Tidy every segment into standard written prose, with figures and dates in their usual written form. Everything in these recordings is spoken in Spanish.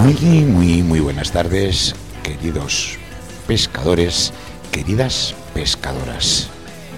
Muy buenas tardes, queridos pescadores, queridas pescadoras.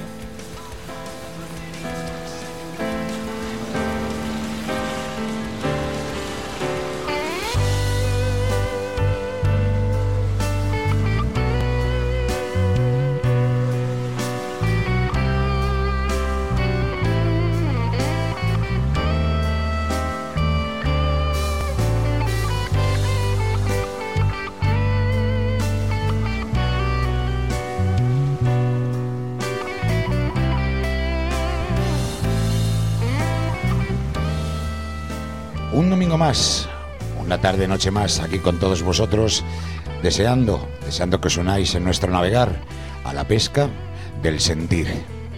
Un domingo más, una tarde, noche más, aquí con todos vosotros, deseando que os unáis en nuestro navegar a la pesca del sentir.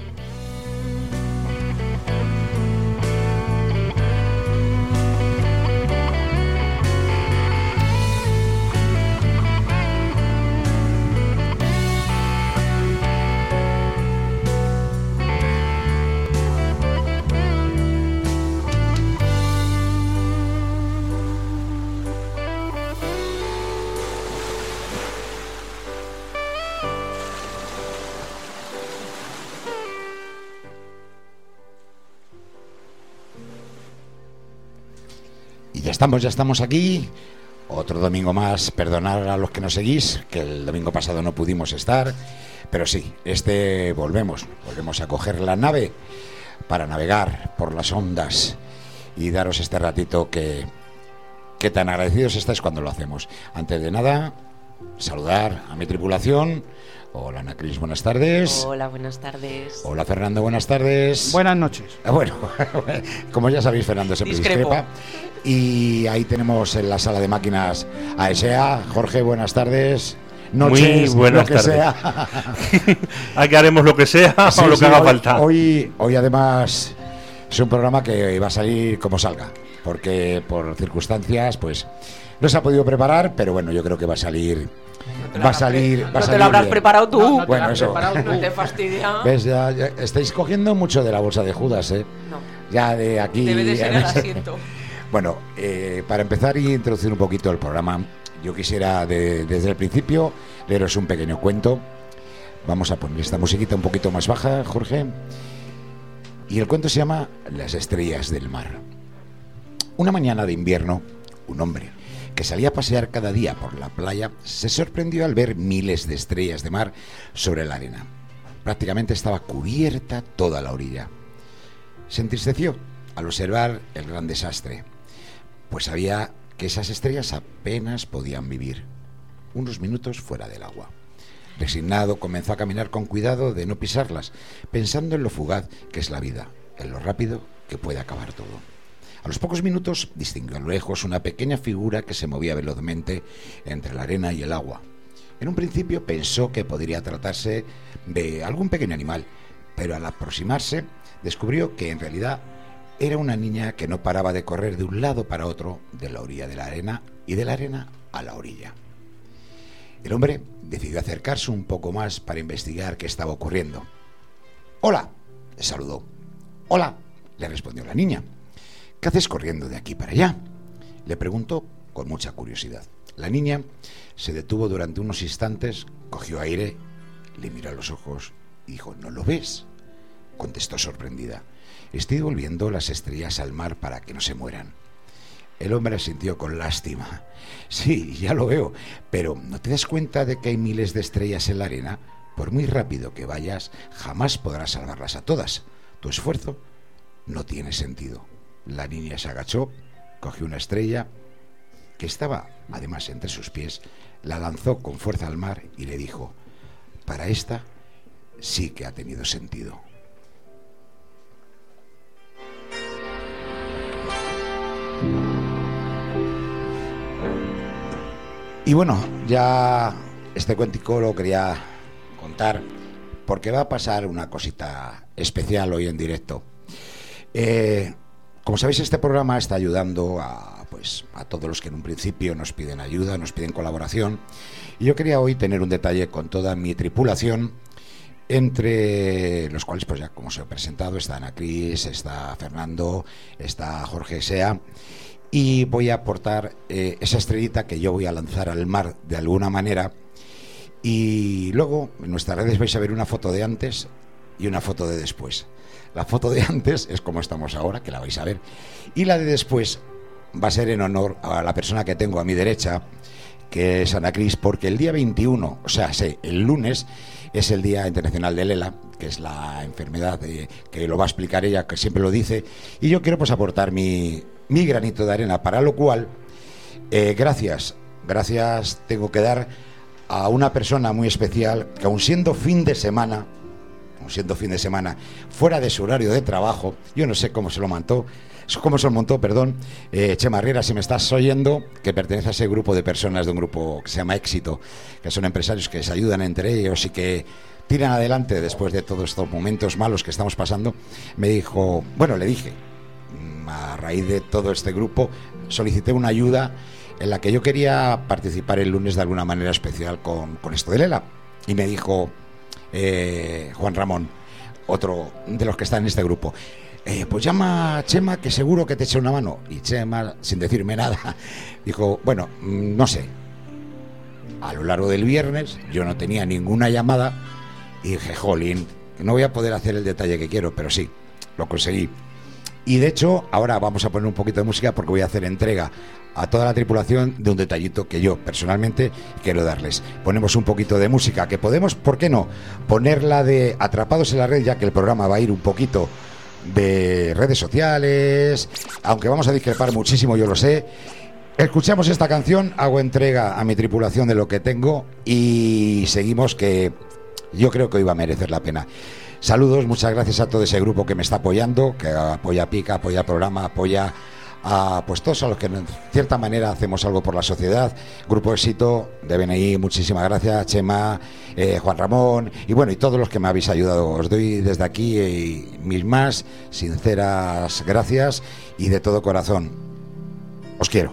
Ya estamos aquí, otro domingo más. Perdonad a los que nos seguís, que el domingo pasado no pudimos estar, pero sí, volvemos a coger la nave para navegar por las ondas y daros este ratito que tan agradecidos estáis cuando lo hacemos. Antes de nada, saludar a mi tripulación. Hola Ana Cris, buenas tardes. Hola, buenas tardes. Hola Fernando, buenas tardes. Buenas noches. Bueno, como ya sabéis, Fernando siempre discrepa. Y ahí tenemos en la sala de máquinas a ESEA. Jorge, buenas tardes. Noches, muy buenas lo que tardes. sea. Aquí haremos lo que sea Sí, o lo que haga falta. Hoy además es un programa que va a salir como salga, porque por circunstancias pues no se ha podido preparar, pero bueno, yo creo que va a salir. No te lo habrás bien. preparado tú. No, Bueno, eso. No te fastidia. ¿Ves? Ya estáis cogiendo mucho de la bolsa de Judas, ¿eh? No. Ya de aquí. Debe de ser el asiento. Bueno, para empezar y introducir un poquito el programa, yo quisiera desde el principio leeros un pequeño cuento. Vamos a poner esta musiquita un poquito más baja, Jorge. Y el cuento se llama Las estrellas del mar. Una mañana de invierno, un hombre que salía a pasear cada día por la playa se sorprendió al ver miles de estrellas de mar sobre la arena. Prácticamente estaba cubierta toda la orilla. Se entristeció al observar el gran desastre, pues sabía que esas estrellas apenas podían vivir unos minutos fuera del agua. Resignado, comenzó a caminar con cuidado de no pisarlas, pensando en lo fugaz que es la vida, en lo rápido que puede acabar todo. A los pocos minutos distinguió a lo lejos una pequeña figura que se movía velozmente entre la arena y el agua. En un principio pensó que podría tratarse de algún pequeño animal, pero al aproximarse descubrió que en realidad era una niña que no paraba de correr de un lado para otro, de la orilla de la arena y de la arena a la orilla. El hombre decidió acercarse un poco más para investigar qué estaba ocurriendo. «Hola», le saludó. «Hola», le respondió la niña. «¿Qué haces corriendo de aquí para allá?», le preguntó con mucha curiosidad. La niña se detuvo durante unos instantes, cogió aire, le miró a los ojos y dijo: «¿No lo ves?», contestó sorprendida. «Estoy volviendo las estrellas al mar para que no se mueran». El hombre asintió con lástima. «Sí, ya lo veo, pero ¿no te das cuenta de que hay miles de estrellas en la arena? Por muy rápido que vayas, jamás podrás salvarlas a todas. Tu esfuerzo no tiene sentido». La niña se agachó, cogió una estrella que estaba además entre sus pies, la lanzó con fuerza al mar y le dijo: «Para esta sí que ha tenido sentido». Y bueno, ya este cuentico lo quería contar porque va a pasar una cosita especial hoy en directo. Como sabéis, este programa está ayudando a todos los que en un principio nos piden ayuda, nos piden colaboración. Y yo quería hoy tener un detalle con toda mi tripulación, entre los cuales, pues ya como os he presentado, está Ana Cris, está Fernando, está Jorge Sea. y voy a aportar esa estrellita que yo voy a lanzar al mar de alguna manera. Y luego en nuestras redes vais a ver una foto de antes y una foto de después. La foto de antes es como estamos ahora, que la vais a ver, y la de después va a ser en honor a la persona que tengo a mi derecha, que es Ana Cris, porque el día 21, o sea, sí, el lunes, es el Día Internacional del ELA, que es la enfermedad que lo va a explicar ella, que siempre lo dice, y yo quiero pues aportar mi granito de arena, para lo cual, gracias tengo que dar a una persona muy especial, que aun siendo fin de semana, fuera de su horario de trabajo, yo no sé cómo se lo montó, Chema Riera, si me estás oyendo, que pertenece a ese grupo de personas de un grupo que se llama Éxito, que son empresarios que se ayudan entre ellos y que tiran adelante después de todos estos momentos malos que estamos pasando, me dijo, bueno, le dije, a raíz de todo este grupo, solicité una ayuda en la que yo quería participar el lunes de alguna manera especial con esto de Lela, y me dijo Juan Ramón, otro de los que están en este grupo, pues llama a Chema, que seguro que te echa una mano. Y Chema, sin decirme nada, dijo, bueno, no sé. A lo largo del viernes yo no tenía ninguna llamada y dije, jolín, no voy a poder hacer el detalle que quiero, pero sí, lo conseguí. Y de hecho, ahora vamos a poner un poquito de música porque voy a hacer entrega a toda la tripulación de un detallito que yo personalmente quiero darles. Ponemos un poquito de música, que podemos, ¿por qué no?, ponerla de Atrapados en la Red, ya que el programa va a ir un poquito de redes sociales, aunque vamos a discrepar muchísimo, yo lo sé. Escuchamos esta canción, hago entrega a mi tripulación de lo que tengo y seguimos, que yo creo que hoy va a merecer la pena. Saludos, muchas gracias a todo ese grupo que me está apoyando, que apoya a Pica, apoya al programa, apoya a pues todos a los que en cierta manera hacemos algo por la sociedad. Grupo Éxito de BNI, muchísimas gracias, Chema, Juan Ramón y bueno, y todos los que me habéis ayudado. Os doy desde aquí mis más sinceras gracias y de todo corazón. Os quiero.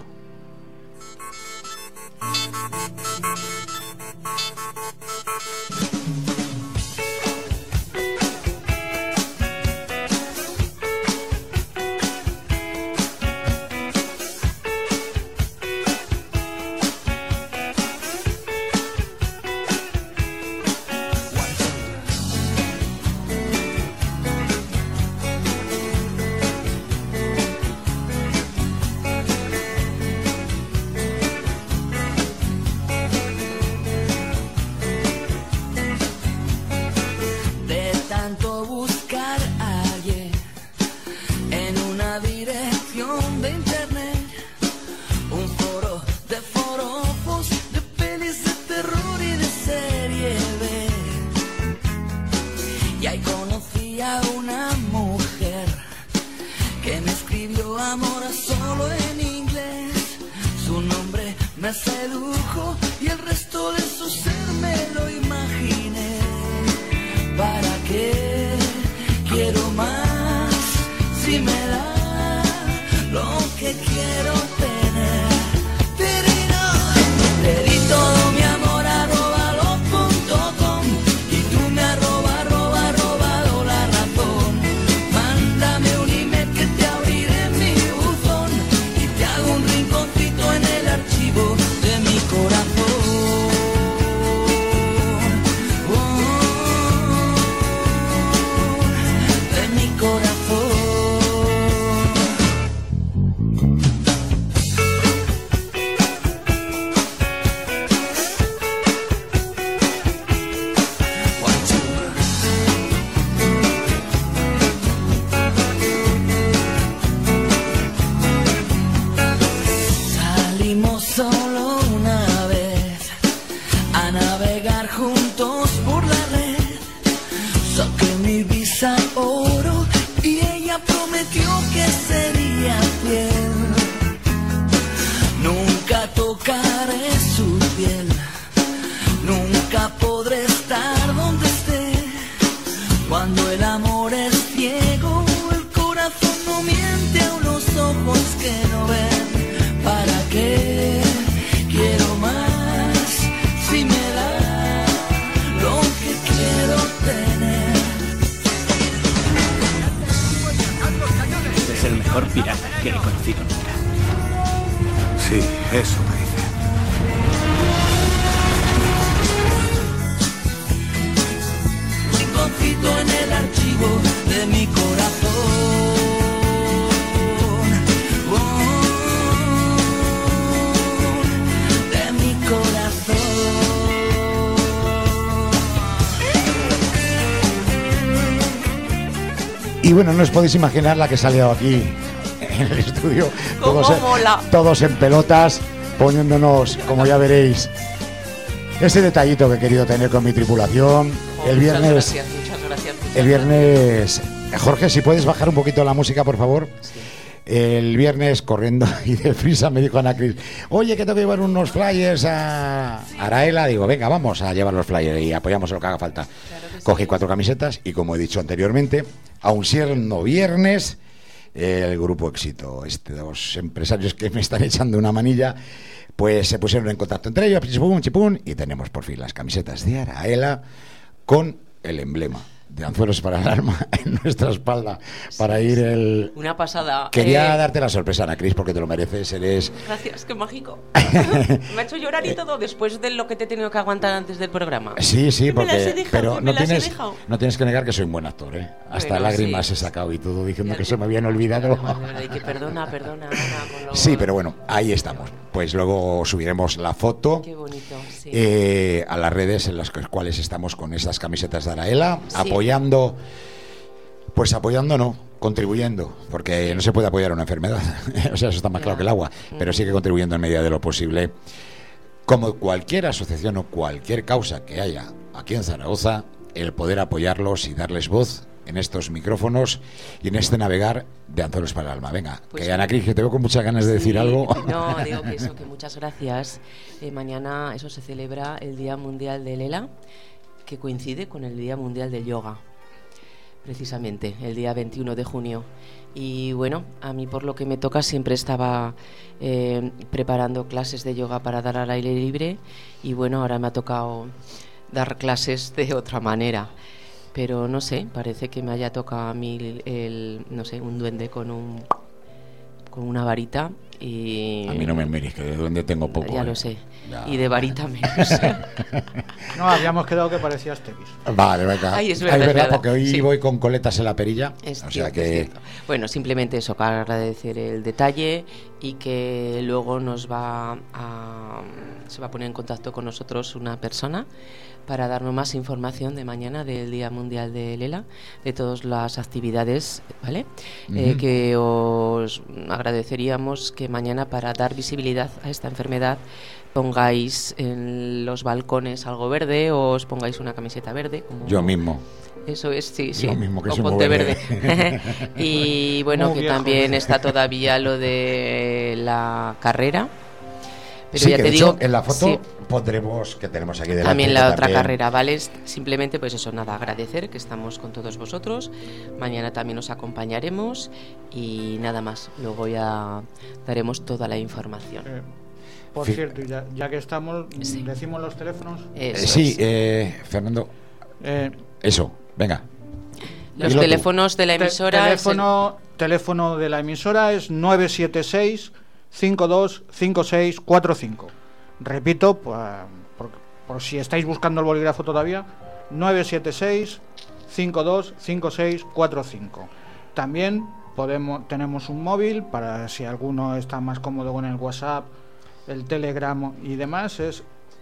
Y bueno, no os podéis imaginar la que salió aquí en el estudio, todos en pelotas, poniéndonos, como ya veréis, ese detallito que he querido tener con mi tripulación. El viernes, muchas gracias. El viernes, Jorge, si puedes bajar un poquito la música, por favor. Sí. El viernes, corriendo y deprisa, me dijo Ana Cris, oye, que tengo que llevar unos flyers a Araela. Digo, venga, vamos a llevar los flyers y apoyamos lo que haga falta. Claro que cogí 4 camisetas y, como he dicho anteriormente, aun siendo viernes, el Grupo Éxito, dos empresarios que me están echando una manilla, pues se pusieron en contacto entre ellos, chipún, y tenemos por fin las camisetas de Araela con el emblema de Anzuelos para el Alma en nuestra espalda, para ir el... Una pasada. Quería darte la sorpresa, Ana Cris, porque te lo mereces, eres... Gracias, qué mágico. Me ha hecho llorar y todo después de lo que te he tenido que aguantar antes del programa. Sí, porque... Dejado, pero no tienes que negar que soy un buen actor, ¿eh? Hasta bueno, lágrimas he sacado y todo, diciendo que se me habían olvidado. Y que perdona, Ana. Sí, pero bueno, ahí estamos. Pues luego subiremos la foto. Qué bonito, sí. A las redes en las cuales estamos con estas camisetas de Araela, sí. Contribuyendo, porque no se puede apoyar una enfermedad, o sea, eso está más claro que el agua, pero sí que contribuyendo en medida de lo posible, como cualquier asociación o cualquier causa que haya aquí en Zaragoza, el poder apoyarlos y darles voz en estos micrófonos y en este navegar de Anzuelos para el Alma. Venga, pues que Ana Cris, que te veo con muchas ganas de decir algo. No, digo que muchas gracias. Mañana eso se celebra el Día Mundial del ELA, que coincide con el Día Mundial del Yoga, precisamente, el día 21 de junio. Y bueno, a mí por lo que me toca siempre estaba preparando clases de yoga para dar al aire libre y bueno, ahora me ha tocado dar clases de otra manera. Pero no sé, parece que me haya tocado a mí un duende con una varita. Y a mí no me mires, que de duende tengo poco. Ya lo sé, ya. Y de varita menos. No, habíamos quedado que parecías Tevis. Vale, venga. Ay, es verdad, porque hoy sí. Voy con coletas en la perilla. Es cierto. Bueno, simplemente eso, para agradecer el detalle y que luego se va a poner en contacto con nosotros una persona para darnos más información de mañana del Día Mundial del ELA, de todas las actividades, ¿vale? Uh-huh. Que os agradeceríamos que mañana, para dar visibilidad a esta enfermedad, pongáis en los balcones algo verde o os pongáis una camiseta verde. Yo mismo. Eso es, sí. Yo mismo, que o soy ponte verde. Y bueno, que también está todavía lo de la carrera. Pero sí, ya que te de digo, hecho, en la foto pondremos que tenemos aquí delante. También la otra carrera, ¿vale? Simplemente, pues eso, nada, agradecer que estamos con todos vosotros. Mañana también os acompañaremos y nada más. Luego ya daremos toda la información. Por cierto, ya que estamos, decimos los teléfonos. Fernando. Eso, venga. Los teléfonos de la emisora. Teléfono de la emisora es 976 525645. Repito, por si estáis buscando el bolígrafo todavía, 976 525645. También tenemos un móvil para si alguno está más cómodo con el WhatsApp, el Telegram y demás, es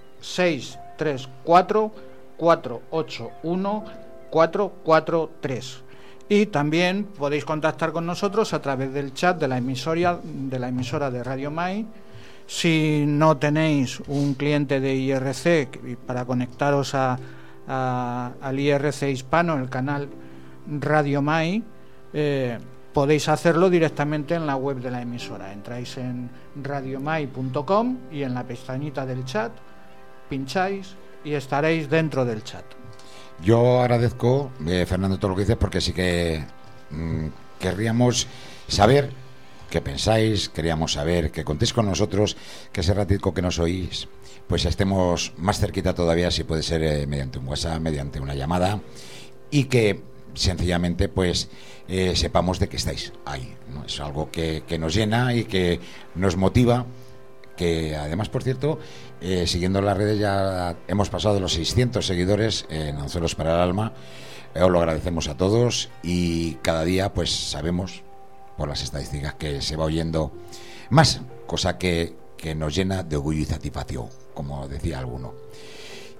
634 481 443. Y también podéis contactar con nosotros a través del chat de la emisora de Radio Mai. Si no tenéis un cliente de IRC para conectaros al IRC hispano, el canal Radio Mai, podéis hacerlo directamente en la web de la emisora. Entráis en radiomai.com y en la pestañita del chat pincháis y estaréis dentro del chat. Yo agradezco, Fernando, todo lo que dices, porque sí que querríamos saber qué pensáis, queríamos saber que contéis con nosotros, que ese ratico que nos oís, pues estemos más cerquita todavía, si puede ser mediante un WhatsApp, mediante una llamada, y que sencillamente pues sepamos de que estáis ahí, ¿no? Es algo que nos llena y que nos motiva, que además, por cierto, siguiendo las redes ya hemos pasado de los 600 seguidores en Anzuelos para el Alma. Os lo agradecemos a todos y cada día pues sabemos por las estadísticas que se va oyendo más, cosa que nos llena de orgullo y satisfacción, como decía alguno.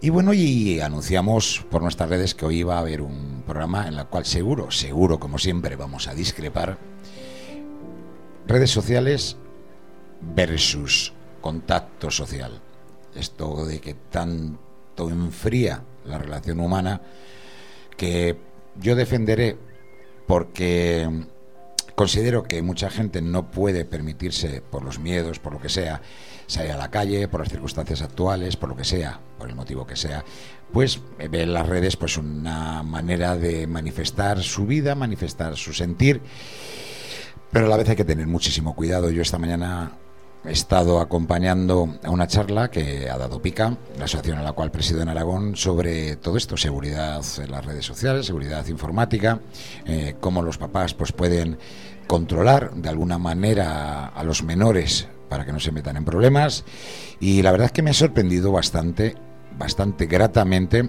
Y bueno, y anunciamos por nuestras redes que hoy iba a haber un programa en el cual seguro, como siempre, vamos a discrepar. Redes sociales versus contacto social. Esto de que tanto enfría la relación humana, que yo defenderé porque considero que mucha gente no puede permitirse, por los miedos, por lo que sea, salir a la calle, por las circunstancias actuales, por lo que sea, por el motivo que sea, pues ve en las redes pues una manera de manifestar su vida, manifestar su sentir, pero a la vez hay que tener muchísimo cuidado. Yo esta mañana he estado acompañando a una charla que ha dado PICA, la asociación a la cual presido en Aragón, sobre todo esto, seguridad en las redes sociales, seguridad informática, cómo los papás pues pueden controlar de alguna manera a los menores para que no se metan en problemas. Y la verdad es que me ha sorprendido bastante gratamente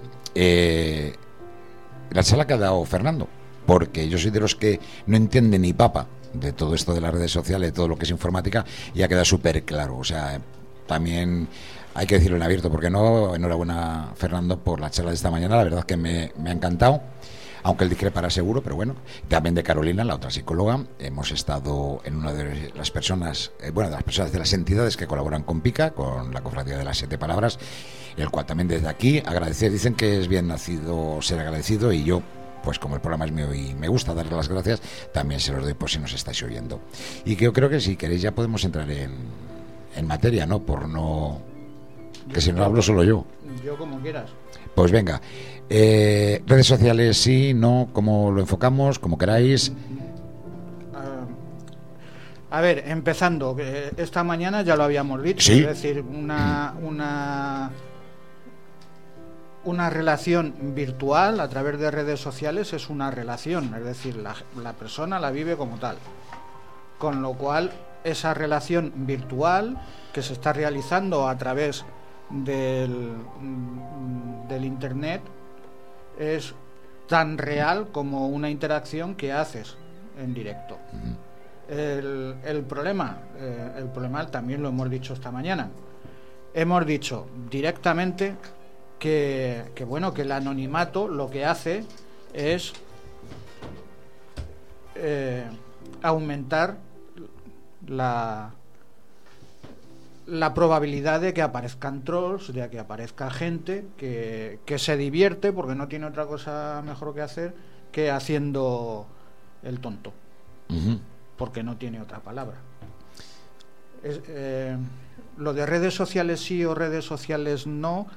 la charla que ha dado Fernando, porque yo soy de los que no entiende ni papa de todo esto de las redes sociales, de todo lo que es informática, y ha quedado súper claro. O sea, también hay que decirlo en abierto, porque no. Enhorabuena, Fernando, por la charla de esta mañana. La verdad es que me ha encantado, aunque él discrepará seguro, pero bueno. También de Carolina, la otra psicóloga. Hemos estado en una de las personas, de las entidades que colaboran con PICA, con la Cofradía de las 7 Palabras, el cual también desde aquí agradecer. Dicen que es bien nacido ser agradecido, y yo, pues como el programa es mío y me gusta darle las gracias, también se los doy por si nos estáis oyendo. Y que yo creo que si queréis ya podemos entrar en materia, ¿no? Por no... que si no hablo solo yo. Yo como quieras. Pues venga. Redes sociales, sí, no, ¿cómo lo enfocamos? Como queráis. A ver, empezando, esta mañana ya lo habíamos dicho, ¿sí? Es decir, una relación virtual a través de redes sociales es una relación, es decir, la persona la vive como tal. Con lo cual, esa relación virtual que se está realizando a través del Internet es tan real como una interacción que haces en directo. El problema también lo hemos dicho esta mañana. Hemos dicho directamente que el anonimato lo que hace es aumentar la probabilidad de que aparezcan trolls, de que aparezca gente que se divierte porque no tiene otra cosa mejor que hacer que haciendo el tonto, porque no tiene otra palabra. Lo de redes sociales sí o redes sociales no,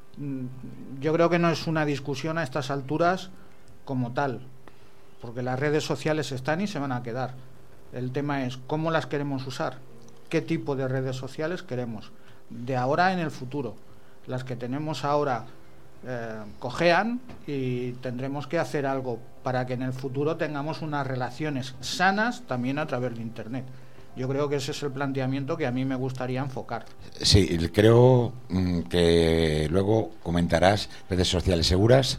yo creo que no es una discusión a estas alturas como tal, porque las redes sociales están y se van a quedar. El tema es cómo las queremos usar, qué tipo de redes sociales queremos, de ahora en el futuro. Las que tenemos ahora cojean y tendremos que hacer algo para que en el futuro tengamos unas relaciones sanas también a través de Internet. Yo creo que ese es el planteamiento que a mí me gustaría enfocar. Sí, creo que luego comentarás redes sociales seguras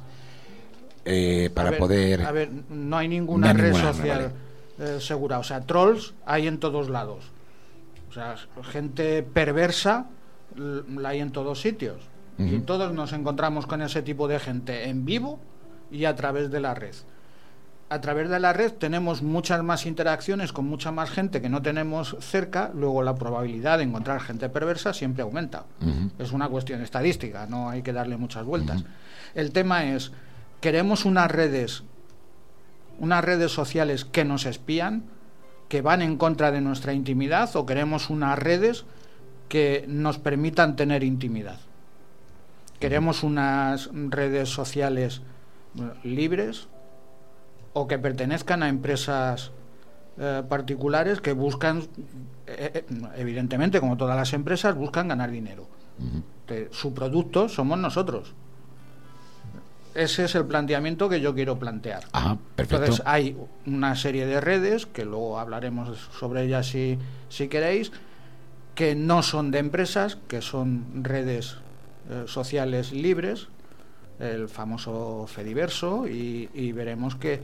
para poder... A ver, no hay ninguna red social segura. O sea, trolls hay en todos lados. O sea, gente perversa la hay en todos sitios. Y todos nos encontramos con ese tipo de gente en vivo y a través de la red. A través de la red tenemos muchas más interacciones con mucha más gente que no tenemos cerca, luego la probabilidad de encontrar gente perversa siempre aumenta. Es una cuestión estadística, no hay que darle muchas vueltas. El tema es, ¿queremos unas redes sociales que nos espían, que van en contra de nuestra intimidad, o queremos unas redes que nos permitan tener intimidad? ¿Queremos unas redes sociales libres o que pertenezcan a empresas particulares que buscan, evidentemente, como todas las empresas, buscan ganar dinero? Su producto somos nosotros. Ese es el planteamiento que yo quiero plantear. Ajá, perfecto. Entonces hay una serie de redes, que luego hablaremos sobre ellas si queréis, que no son de empresas, que son redes sociales libres, el famoso Fediverso, y veremos que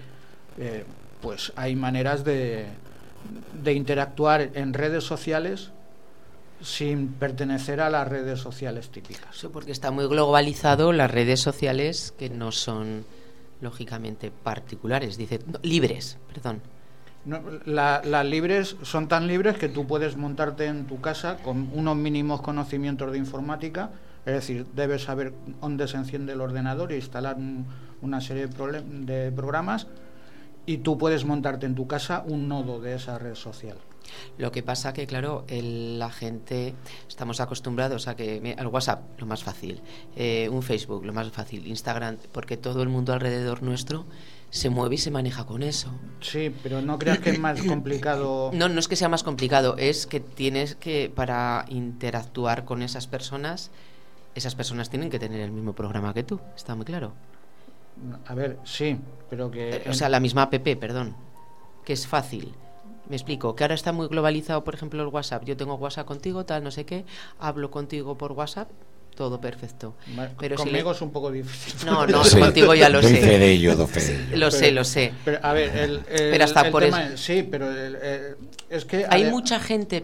pues hay maneras de interactuar en redes sociales sin pertenecer a las redes sociales típicas. Sí, porque está muy globalizado las redes sociales, que no son lógicamente particulares, dice, no, libres, perdón. No, las libres son tan libres que tú puedes montarte en tu casa con unos mínimos conocimientos de informática, es decir, debes saber dónde se enciende el ordenador e instalar una serie de programas, y tú puedes montarte en tu casa un nodo de esa red social. Lo que pasa que, claro, la gente estamos acostumbrados a que el WhatsApp, lo más fácil, un Facebook, lo más fácil, Instagram, porque todo el mundo alrededor nuestro se mueve y se maneja con eso. Sí, pero ¿no creas que es más complicado? No es que sea más complicado, es que tienes que, para interactuar con esas personas tienen que tener el mismo programa que tú, está muy claro. A ver, sí, pero que... O sea, la misma app, perdón, que es fácil. Me explico, que ahora está muy globalizado, por ejemplo, el WhatsApp. Yo tengo WhatsApp contigo, tal, no sé qué, hablo contigo por WhatsApp, todo perfecto. Pero conmigo es un poco difícil. No, sí, contigo ya lo sé. Lo sé. Pero, a ver, pero hasta por tema es, sí, pero es que... Hay mucha gente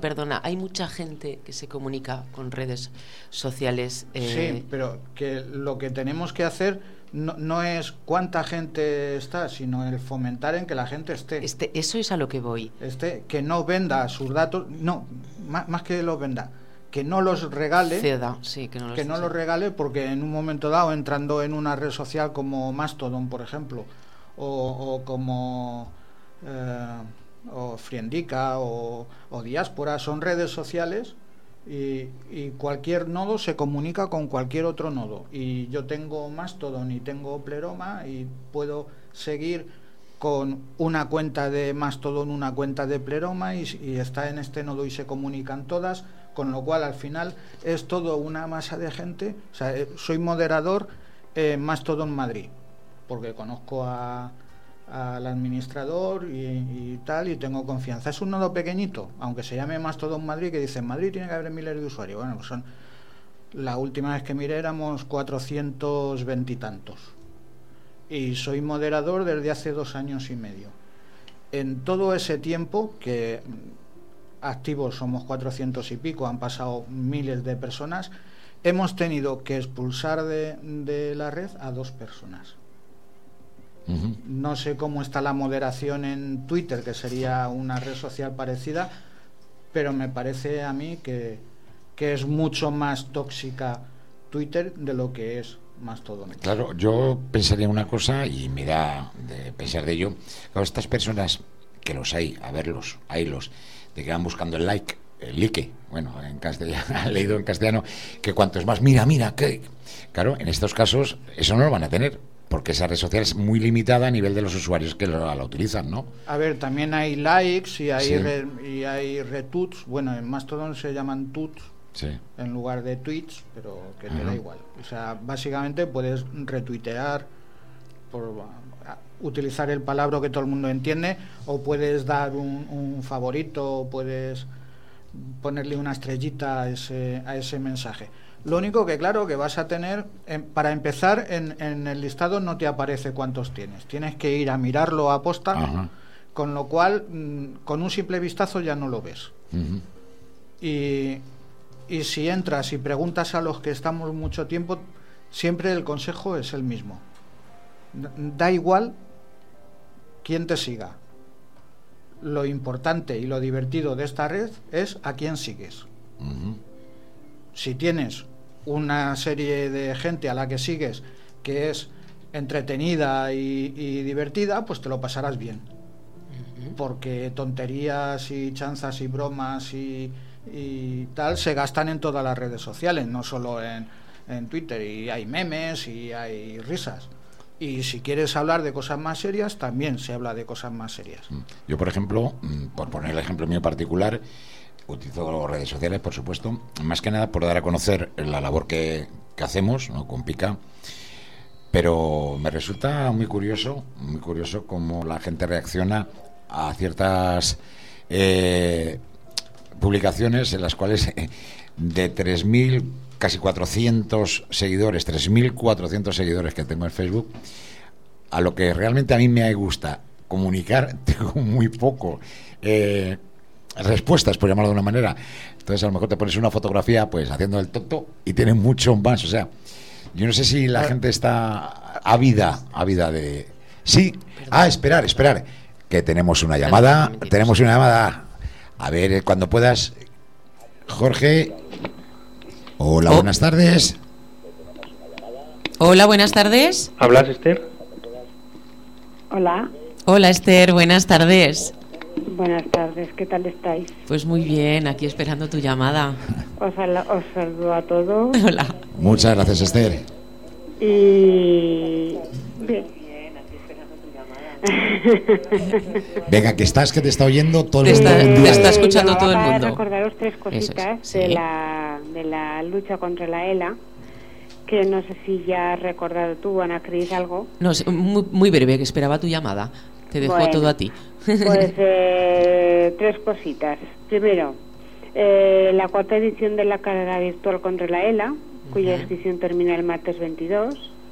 que se comunica con redes sociales. Sí, pero que lo que tenemos que hacer no es cuánta gente está, sino el fomentar en que la gente esté. Eso es a lo que voy. Que no venda sus datos, no, más que los venda, que no los regale, que no los regale, porque en un momento dado, entrando en una red social como Mastodon, por ejemplo, o como o Friendica o Diáspora, son redes sociales y cualquier nodo se comunica con cualquier otro nodo, y yo tengo Mastodon y tengo Pleroma y puedo seguir con una cuenta de Mastodon, una cuenta de Pleroma, y está en este nodo y se comunican todas, con lo cual al final es todo una masa de gente. O sea, soy moderador en Mastodon Madrid, porque conozco al administrador y tal, y tengo confianza. Es un nodo pequeñito, aunque se llame Mastodon Madrid, que dice en Madrid tiene que haber miles de usuarios. Bueno, pues la última vez que miré éramos 420 y tantos. Y soy moderador desde hace 2 años y medio. En todo ese tiempo, que activos somos 400 y pico, han pasado miles de personas, hemos tenido que expulsar de la red a 2 personas. Uh-huh. No sé cómo está la moderación en Twitter, que sería una red social parecida, pero me parece a mí que es mucho más tóxica Twitter de lo que es Mastodon. Claro, yo pensaría una cosa y me da de pensar de ello. Claro, estas personas, que los hay, a verlos, haylos, de que van buscando el like, bueno, en castellano, leído en castellano, que cuantos más, mira, que... Claro, en estos casos eso no lo van a tener, porque esa red social es muy limitada a nivel de los usuarios que la utilizan, ¿no? A ver, también hay likes y hay retweets. Bueno, en Mastodon se llaman tuts, sí, en lugar de tweets, pero que te da igual. O sea, básicamente puedes retuitear, utilizar el palabra que todo el mundo entiende, o puedes dar un favorito, o puedes ponerle una estrellita a ese mensaje. Lo único que, claro, que vas a tener, para empezar, en el listado no te aparece cuántos tienes que ir a mirarlo a posta. Ajá. Con lo cual, con un simple vistazo ya no lo ves. Uh-huh. Y si entras y preguntas a los que estamos mucho tiempo, siempre el consejo es el mismo. Da igual quién te siga. Lo importante y lo divertido de esta red es a quién sigues. Uh-huh. Si tienes una serie de gente a la que sigues que es entretenida y divertida, pues te lo pasarás bien. Uh-huh. Porque tonterías y chanzas y bromas y tal se gastan en todas las redes sociales, no solo en Twitter, y hay memes y hay risas. Y si quieres hablar de cosas más serias, también se habla de cosas más serias. Yo, por ejemplo, por poner el ejemplo mío particular, utilizo redes sociales, por supuesto, más que nada por dar a conocer la labor que hacemos, ¿no?, con Pica, pero me resulta muy curioso cómo la gente reacciona a ciertas publicaciones en las cuales de 3.000, casi 400 seguidores, 3.400 seguidores que tengo en Facebook, a lo que realmente a mí me gusta comunicar, tengo muy poco. respuestas, por llamarlo de una manera. Entonces a lo mejor te pones una fotografía pues haciendo el tonto y tiene mucho más. O sea, yo no sé si la gente está ávida de... Sí. Esperar, que tenemos una llamada. A ver, cuando puedas, Jorge. Hola, buenas tardes. Hola, buenas tardes. ¿Hablas, Esther? Hola. Hola, Esther, buenas tardes. Buenas tardes, ¿qué tal estáis? Pues muy bien, aquí esperando tu llamada. Os saludo a todos. Hola. Muchas gracias, Esther. Y... bien. Venga, que te está oyendo todo el Te mundo. te está escuchando todo el mundo. Recordaros tres cositas sí. de la lucha contra la ELA, que no sé si ya has recordado tú, Ana Cris, algo. No, muy, muy breve, que esperaba tu llamada. Te dejo todo a ti. Pues tres cositas. Primero, la cuarta edición de la carrera virtual contra la ELA, cuya inscripción termina el martes 22.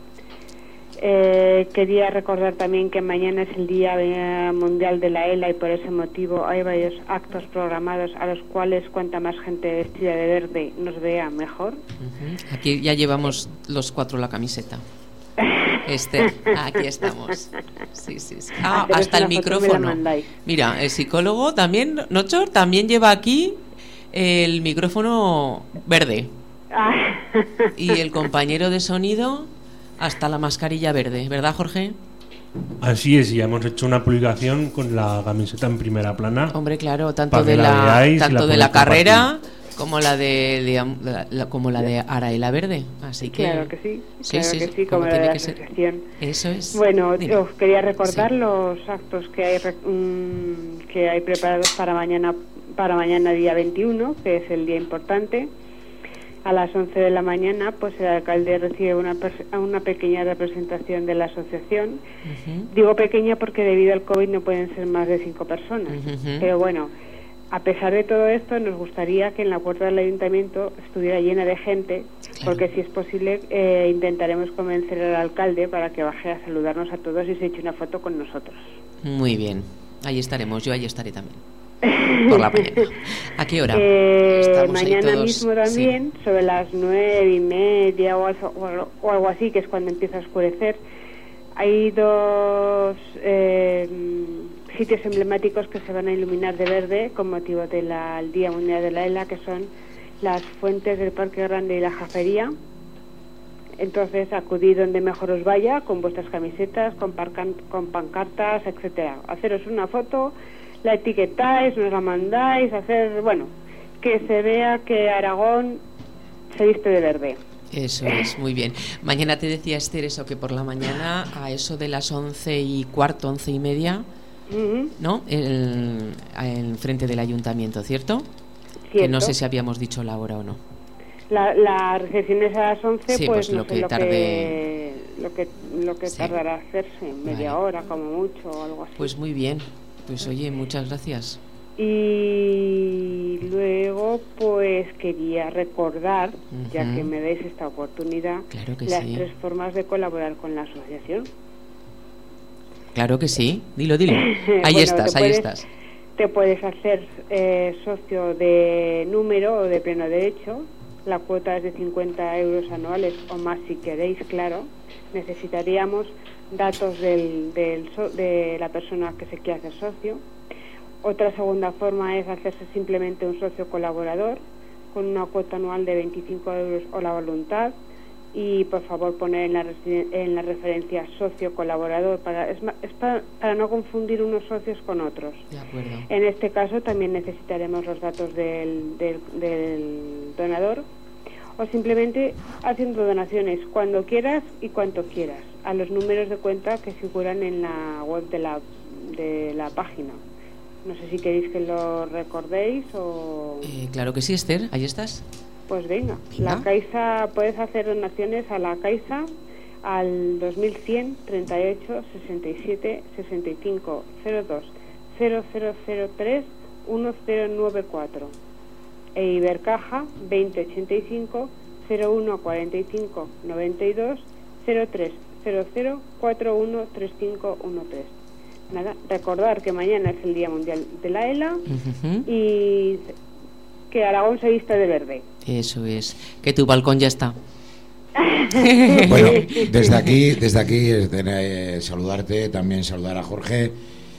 Quería recordar también que mañana es el Día Mundial de la ELA y por ese motivo hay varios actos programados a los cuales cuanta más gente vestida de verde nos vea mejor. Aquí ya llevamos los 4 la camiseta. Esther, aquí estamos. Sí. Hasta el micrófono. Mira, el psicólogo también, Nochor, también lleva aquí el micrófono verde. Y el compañero de sonido hasta la mascarilla verde, ¿verdad, Jorge? Así es, ya hemos hecho una publicación con la camiseta en primera plana. Hombre, claro, tanto de la carrera como la de Araela Verde, así que claro que sí, como la tiene de la que ser. asociación. Eso es. Bueno, Dime. os quería recordar los actos que hay preparados para mañana día 21, que es el día importante. A las 11 de la mañana, pues el alcalde recibe una pequeña representación de la asociación. Digo pequeña porque debido al COVID no pueden ser más de 5 personas. Pero bueno, a pesar de todo esto, nos gustaría que en la puerta del ayuntamiento estuviera llena de gente, porque si es posible intentaremos convencer al alcalde para que baje a saludarnos a todos y se eche una foto con nosotros. Muy bien, ahí estaremos, yo ahí estaré también. Por la mañana. ¿A qué hora? Mañana mismo también, sobre las 9:30 o algo así, que es cuando empieza a oscurecer. Hay 2 sitios emblemáticos que se van a iluminar de verde con motivo del Día Mundial de la ELA, que son las fuentes del Parque Grande y la Jafería. Entonces, acudid donde mejor os vaya, con vuestras camisetas, con pancartas, etcétera. Haceros una foto, la etiquetáis, nos la mandáis, que se vea que Aragón se viste de verde. Eso es, muy bien. Mañana te decía Esther eso, que por la mañana a eso de las 11:15, 11:30, ¿no? En frente del ayuntamiento, ¿cierto? Que no sé si habíamos dicho la hora o no. La recepción es a las 11, sí, pues lo no que sé tarde... lo que tardará hacerse, media hora como mucho o algo así. Pues muy bien. Pues oye, muchas gracias. Y luego pues quería recordar, ya que me dais esta oportunidad, las 3 formas de colaborar con la asociación. Claro que sí, dilo. Ahí estás. Te puedes hacer socio de número o de pleno derecho. La cuota es de 50 euros anuales o más si queréis, claro. Necesitaríamos datos de la persona que se quiere hacer socio. Otra segunda forma es hacerse simplemente un socio colaborador con una cuota anual de 25 euros o la voluntad, y por favor poner en la referencia socio colaborador para no confundir unos socios con otros. De acuerdo. En este caso también necesitaremos los datos del donador, o simplemente haciendo donaciones cuando quieras y cuanto quieras a los números de cuenta que figuran en la web de la página. No sé si queréis que lo recordéis o... Claro que sí, Esther, ahí estás. Pues venga. La Caixa, puedes hacer donaciones a la Caixa al 2100 38 67 65 02 0003 1094 e Ibercaja 2085 01 45 92 03 00 41 3513. nada, recordar que mañana es el Día Mundial de la ELA y que Aragón se viste de verde. Eso es. Que tu balcón ya está. Bueno, desde aquí saludarte, también saludar a Jorge.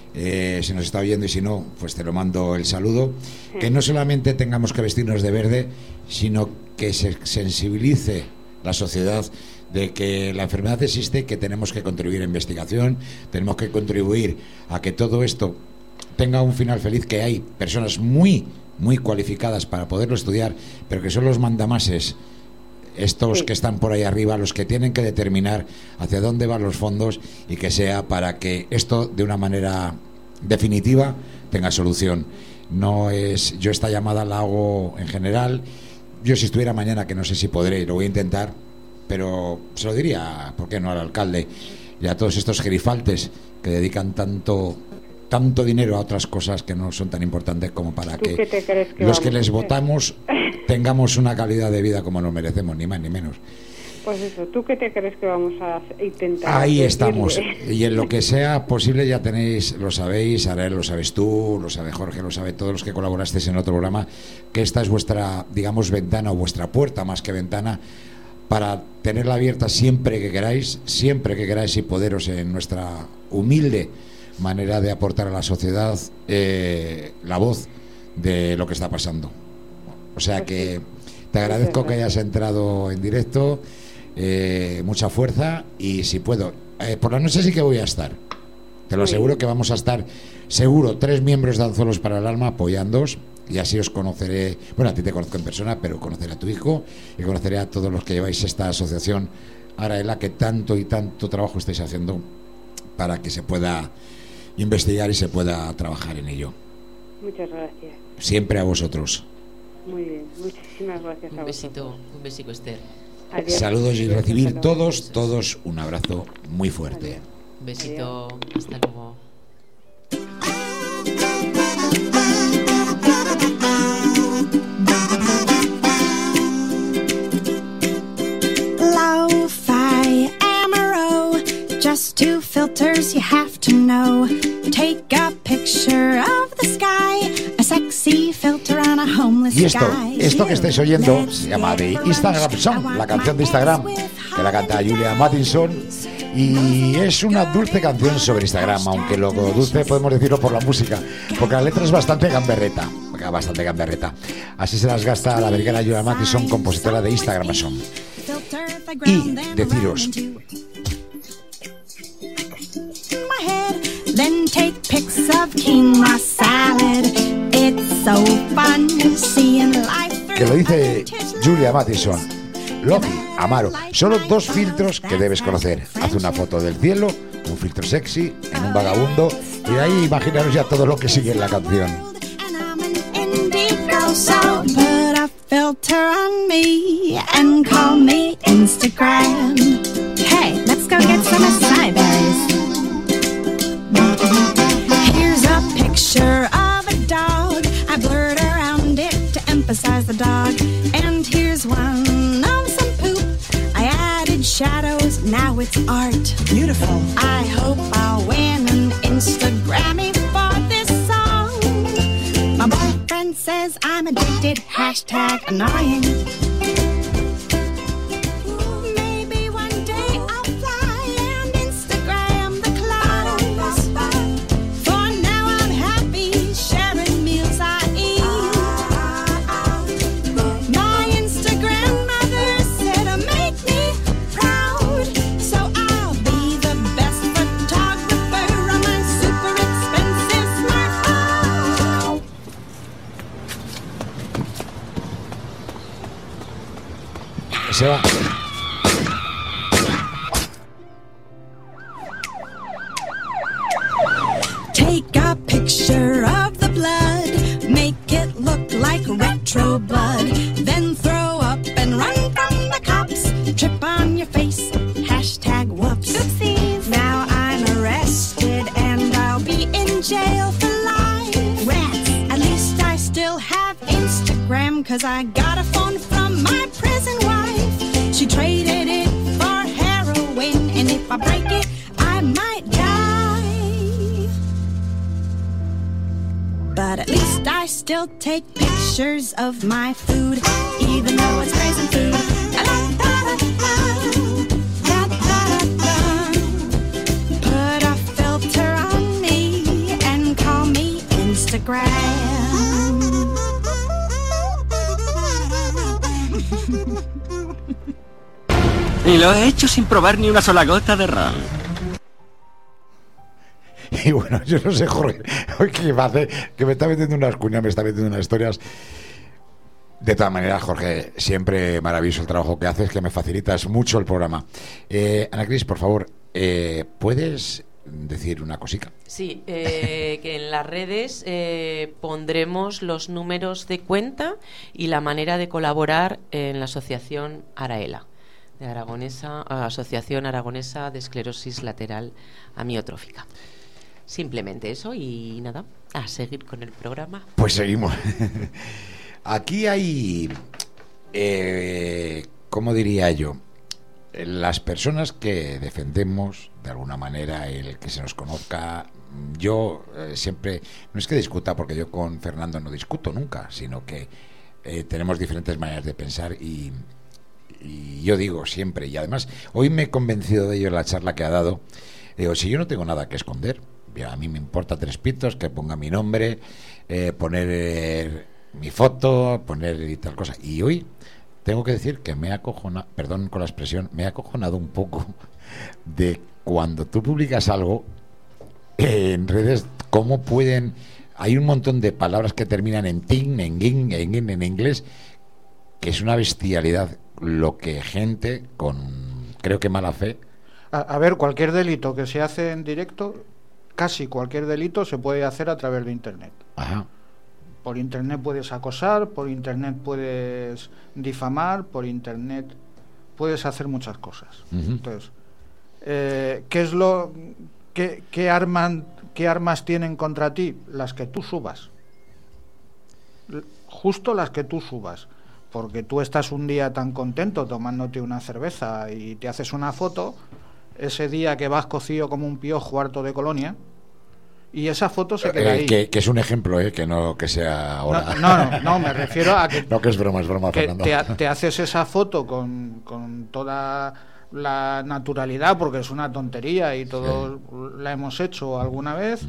Si nos está oyendo y si no, pues te lo mando el saludo. Que no solamente tengamos que vestirnos de verde, sino que se sensibilice la sociedad de que la enfermedad existe, que tenemos que contribuir a investigación, tenemos que contribuir a que todo esto tenga un final feliz, que hay personas muy cualificadas para poderlo estudiar, pero que son los mandamases, estos que están por ahí arriba, los que tienen que determinar hacia dónde van los fondos, y que sea para que esto de una manera definitiva tenga solución. No es, yo esta llamada la hago en general. Yo si estuviera mañana, que no sé si podré, lo voy a intentar, pero se lo diría, ¿por qué no?, al alcalde y a todos estos gerifaltes que dedican tanto dinero a otras cosas que no son tan importantes como para que los que les votamos tengamos una calidad de vida como nos merecemos, ni más ni menos. Pues eso, ¿tú qué te crees que vamos a intentar? Ahí estamos, y en lo que sea posible ya tenéis, lo sabéis, Arael, lo sabes tú, lo sabe Jorge, lo sabe todos los que colaborasteis en otro programa, que esta es vuestra, digamos, ventana, o vuestra puerta más que ventana, para tenerla abierta siempre que queráis y poderos en nuestra humilde manera de aportar a la sociedad la voz de lo que está pasando. O sea que te agradezco que hayas entrado en directo, mucha fuerza, y si puedo, por la noche sí que voy a estar, te lo aseguro que vamos a estar, seguro, 3 miembros de Anzuelos para el Alma apoyándoos, y así os conoceré. Bueno, a ti te conozco en persona, pero conoceré a tu hijo y conoceré a todos los que lleváis esta asociación Araela, que tanto trabajo estáis haciendo para que se pueda investigar y se pueda trabajar en ello. Muchas gracias. Siempre a vosotros. Muy bien, muchísimas gracias. Un besito, Esther. Adiós. Saludos, y recibir todos un abrazo muy fuerte. Adiós. Un besito. Adiós. Hasta luego. Just 2 filters you have to know. Take a picture of the sky, a sexy filter on a homeless guy. Y esto que estáis oyendo se llama The Instagram Song, la canción de Instagram, que la canta Julia Mathison, y es una dulce canción sobre Instagram, aunque lo dulce podemos decirlo por la música, porque la letra es bastante gamberreta. Así se las gasta la americana Julia Mathison, compositora de Instagram Song. Y deciros, then take pics of quinoa salad. It's so fun seeing life. Que lo dice Julia Mathison. Loki, Amaro, solo 2 filtros que debes conocer. Haz una foto del cielo, un filtro sexy, en un vagabundo, y de ahí imaginaros ya todo lo que sigue en la canción. So put a filter on me and call me Instagram. Hey, let's go get some acai berries. Here's a picture of a dog. I blurred around it to emphasize the dog. And here's one of some poop. I added shadows, now it's art. Beautiful. I hope I'll win an Instagrammy for this song. My boyfriend says I'm addicted, hashtag annoying. Se va. Take a picture of the blood, make it look like retro blood, then throw up and run from the cops, trip on your face, hashtag whoops. Oopsies. Now I'm arrested and I'll be in jail for life. Rats, at least I still have Instagram, 'cause I got a phone from my prison wife. She traded it for heroin, and if I break it, I might die. I still take pictures of my food, even though it's frozen food. Put a filter on me and call me Instagram. Y lo he hecho sin probar ni una sola gota de ron. Y bueno, yo no sé, Jorge, ¿qué me hace? Que me está metiendo unas cuñas, me está metiendo unas historias. De todas maneras, Jorge, siempre maravilloso el trabajo que haces, que me facilitas mucho el programa. Ana Cris, por favor, ¿puedes decir una cosica? Sí, que en las redes pondremos los números de cuenta y la manera de colaborar en la asociación Araela, de Asociación Aragonesa de Esclerosis Lateral Amiotrófica. Simplemente eso y nada, a seguir con el programa. Pues seguimos. Aquí hay, ¿cómo diría yo? Las personas que defendemos de alguna manera el que se nos conozca. Yo siempre, no es que discuta, porque yo con Fernando no discuto nunca, sino que tenemos diferentes maneras de pensar y yo digo siempre, y además hoy me he convencido de ello en la charla que ha dado. Digo, si yo no tengo nada que esconder, a mí me importa tres pitos que ponga mi nombre, poner mi foto, poner y tal cosa. Y hoy tengo que decir que me ha acojonado, perdón con la expresión, me ha acojonado un poco de cuando tú publicas algo en redes, cómo pueden... Hay un montón de palabras que terminan en tin, en gin, en inglés, que es una bestialidad lo que gente con, creo que mala fe... A ver, cualquier delito que se hace en directo, casi cualquier delito se puede hacer a través de Internet. Ajá. Por Internet puedes acosar, por Internet puedes difamar, por Internet puedes hacer muchas cosas. Uh-huh. Entonces, ¿qué armas tienen contra ti? Las que tú subas. Justo las que tú subas. Porque tú estás un día tan contento tomándote una cerveza y te haces una foto, ese día que vas cocido como un piojo harto de colonia, y esa foto se queda ahí. Que es un ejemplo, que no que sea ahora. No, me refiero a que... No, que es broma, que Fernando. Te haces esa foto con toda la naturalidad, porque es una tontería y todos la hemos hecho alguna vez,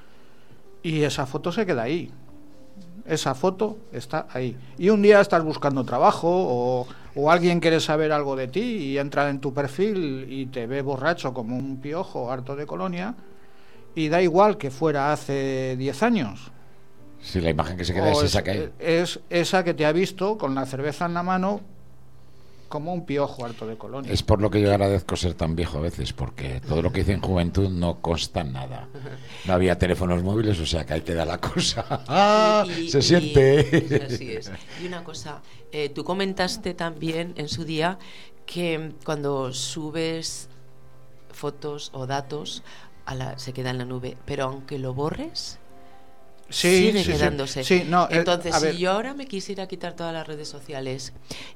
y esa foto se queda ahí. Esa foto está ahí. Y un día estás buscando trabajo o alguien quiere saber algo de ti y entra en tu perfil y te ve borracho como un piojo harto de colonia, y da igual que fuera hace 10 años. Sí, la imagen que se queda es esa que hay. Es esa que te ha visto con la cerveza en la mano como un piojo harto de colonia. Es por lo que yo agradezco ser tan viejo a veces, porque todo lo que hice en juventud no consta en nada. No había teléfonos móviles, o sea que ahí te da la cosa. ¡Ah! Se siente. Así es. Y una cosa, tú comentaste también en su día que cuando subes fotos o datos se queda en la nube, pero aunque lo borres, sigue quedándose. Sí, no, entonces, si yo ahora me quisiera quitar todas las redes sociales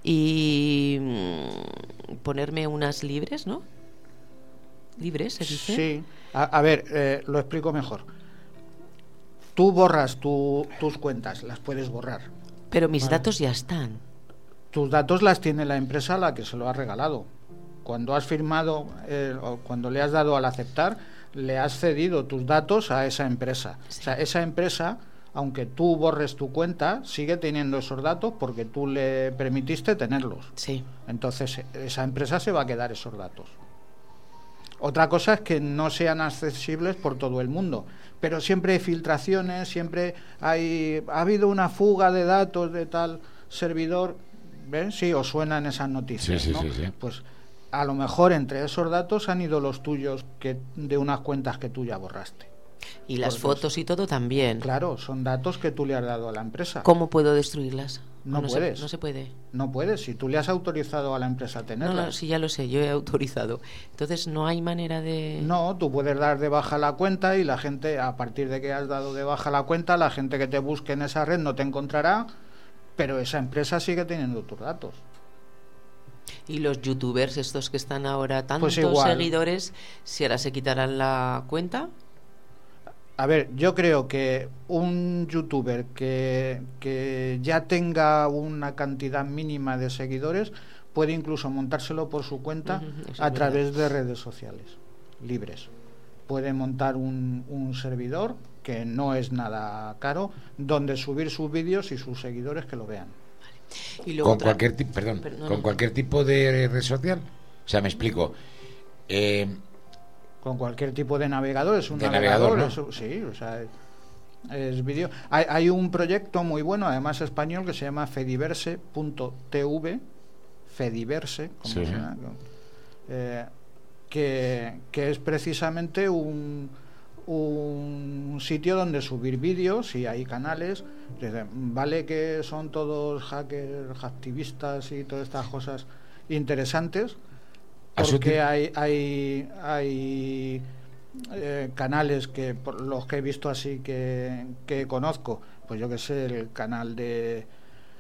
y ponerme unas libres, ¿no? ¿Libres se dice? Sí. A ver, lo explico mejor. Tú borras tus cuentas, las puedes borrar. Pero mis datos ya están. Tus datos las tiene la empresa a la que se lo has regalado. Cuando has firmado o cuando le has dado al aceptar, le has cedido tus datos a esa empresa. Sí. O sea, esa empresa, aunque tú borres tu cuenta, sigue teniendo esos datos porque tú le permitiste tenerlos. Sí. Entonces, esa empresa se va a quedar esos datos. Otra cosa es que no sean accesibles por todo el mundo, pero siempre hay filtraciones, siempre ha habido una fuga de datos de tal servidor. ¿Ven? Sí, os suenan esas noticias, sí, ¿no? Sí. Pues a lo mejor entre esos datos han ido los tuyos de unas cuentas que tú ya borraste. Y las fotos y todo también. Claro, son datos que tú le has dado a la empresa. ¿Cómo puedo destruirlas? No puedes. No se puede. No puedes, si tú le has autorizado a la empresa a tenerlas. No, sí, ya lo sé, yo he autorizado. Entonces, ¿no hay manera de...? No, tú puedes dar de baja la cuenta y la gente, a partir de que has dado de baja la cuenta, la gente que te busque en esa red no te encontrará, pero esa empresa sigue teniendo tus datos. Y los youtubers estos que están ahora tantos pues igual, seguidores, si ahora se quitarán la cuenta. A ver, yo creo que un youtuber que ya tenga una cantidad mínima de seguidores puede incluso montárselo por su cuenta a través de redes sociales libres. Puede montar un servidor que no es nada caro, donde subir sus vídeos y sus seguidores que lo vean. Vale. Y luego con cualquier tipo de red social. O sea, me explico. Con cualquier tipo de navegador, es un navegador, ¿no? Sí, o sea, es vídeo. Hay un proyecto muy bueno, además español, que se llama Fediverse.tv, Fediverse, como sí. suena, que es precisamente un sitio donde subir vídeos, y hay canales. Vale que son todos hackers, activistas y todas estas cosas interesantes, porque hay canales que, por los que he visto así que conozco, pues yo que sé, el canal de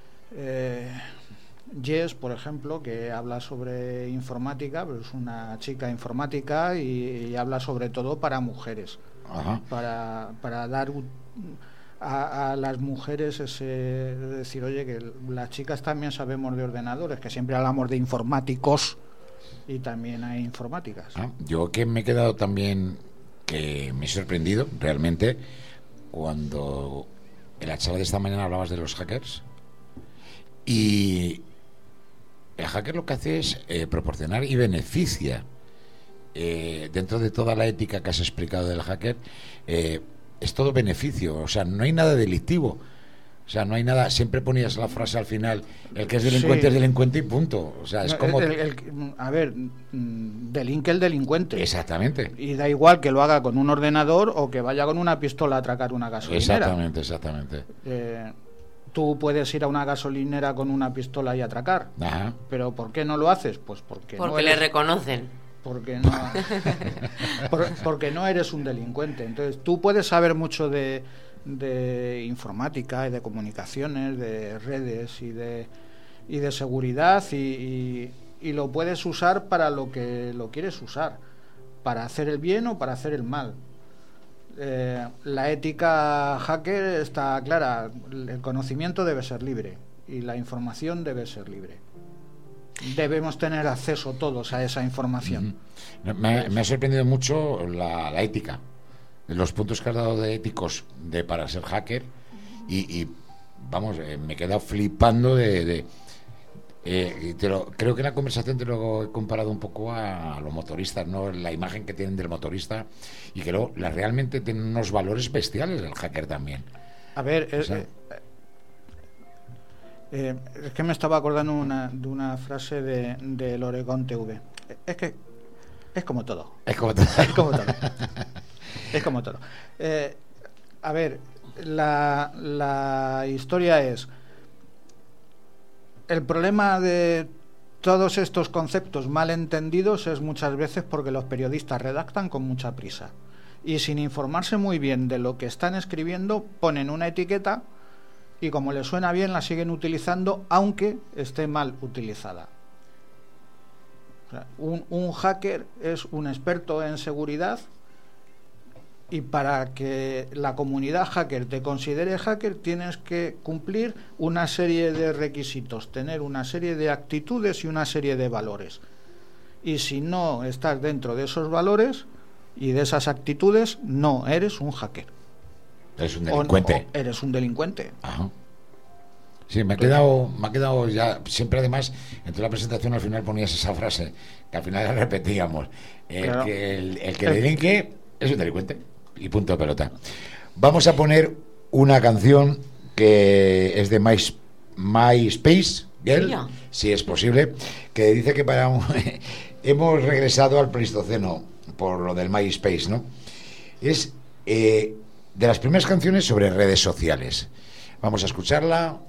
Yes, por ejemplo, que habla sobre informática, pero es una chica informática y habla sobre todo para mujeres. Ajá. Para dar a las mujeres ese decir, oye, que las chicas también sabemos de ordenadores, que siempre hablamos de informáticos y también hay informáticas. Yo que me he quedado también, que me he sorprendido realmente cuando en la charla de esta mañana hablabas de los hackers, y el hacker lo que hace es proporcionar y beneficia, dentro de toda la ética que has explicado del hacker, es todo beneficio, o sea, no hay nada delictivo. O sea, no hay nada, siempre ponías la frase al final, el que es delincuente, sí, es delincuente y punto. O sea, es como... a ver, delinque el delincuente. Exactamente. Y da igual que lo haga con un ordenador o que vaya con una pistola a atracar una gasolinera. Exactamente. Tú puedes ir a una gasolinera con una pistola y atracar. Ajá. Pero ¿por qué no lo haces? Pues porque no le reconocen. Porque no eres un delincuente. Entonces, tú puedes saber mucho de informática y de comunicaciones, de redes y de seguridad, y lo puedes usar para lo que lo quieres usar, para hacer el bien o para hacer el mal. La ética hacker está clara: el conocimiento debe ser libre y la información debe ser libre. Debemos tener acceso todos a esa información. Me ha sorprendido mucho la ética, los puntos que has dado de éticos para ser hacker, y vamos, me he quedado flipando creo que en la conversación te lo he comparado un poco a los motoristas, ¿no? La imagen que tienen del motorista, y que realmente tienen unos valores bestiales el hacker también. A ver, es que me estaba acordando de una frase del Oregón TV. Es que es como todo. Es como todo. A ver, la historia es... El problema de todos estos conceptos mal entendidos es muchas veces porque los periodistas redactan con mucha prisa y, sin informarse muy bien de lo que están escribiendo, ponen una etiqueta y, como les suena bien, la siguen utilizando aunque esté mal utilizada. O sea, un hacker es un experto en seguridad, y para que la comunidad hacker te considere hacker tienes que cumplir una serie de requisitos, tener una serie de actitudes y una serie de valores. Y si no estás dentro de esos valores y de esas actitudes, no eres un hacker. Eres un delincuente. O eres un delincuente. Ajá. Sí, me ha quedado ya. Siempre, además, en toda la presentación al final ponías esa frase, que al final la repetíamos. Claro. El que delinque es un delincuente. Y punto de pelota. Vamos a poner una canción que es de MySpace Girl, si es posible, que dice que hemos regresado al Pleistoceno por lo del MySpace, ¿no? Es de las primeras canciones sobre redes sociales. Vamos a escucharla.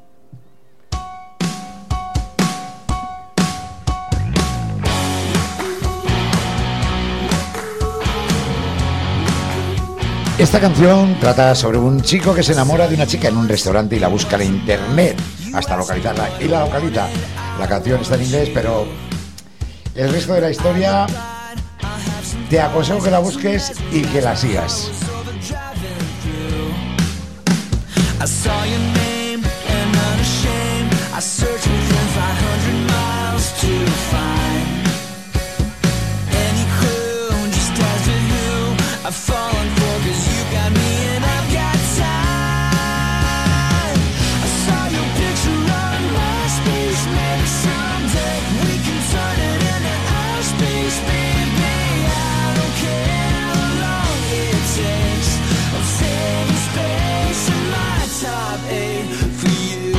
Esta canción trata sobre un chico que se enamora de una chica en un restaurante y la busca en internet hasta localizarla, y la localiza. La canción está en inglés, pero el resto de la historia te aconsejo que la busques y que la sigas. I saw your name and unashamed I searched within 500 miles to find any clue, just as with you I've fallen for, 'cause you got me and I've got time. I saw your picture on MySpace, maybe someday we can turn it into our space, baby. I don't care how long it takes, I'm saving space in my top 8 for you.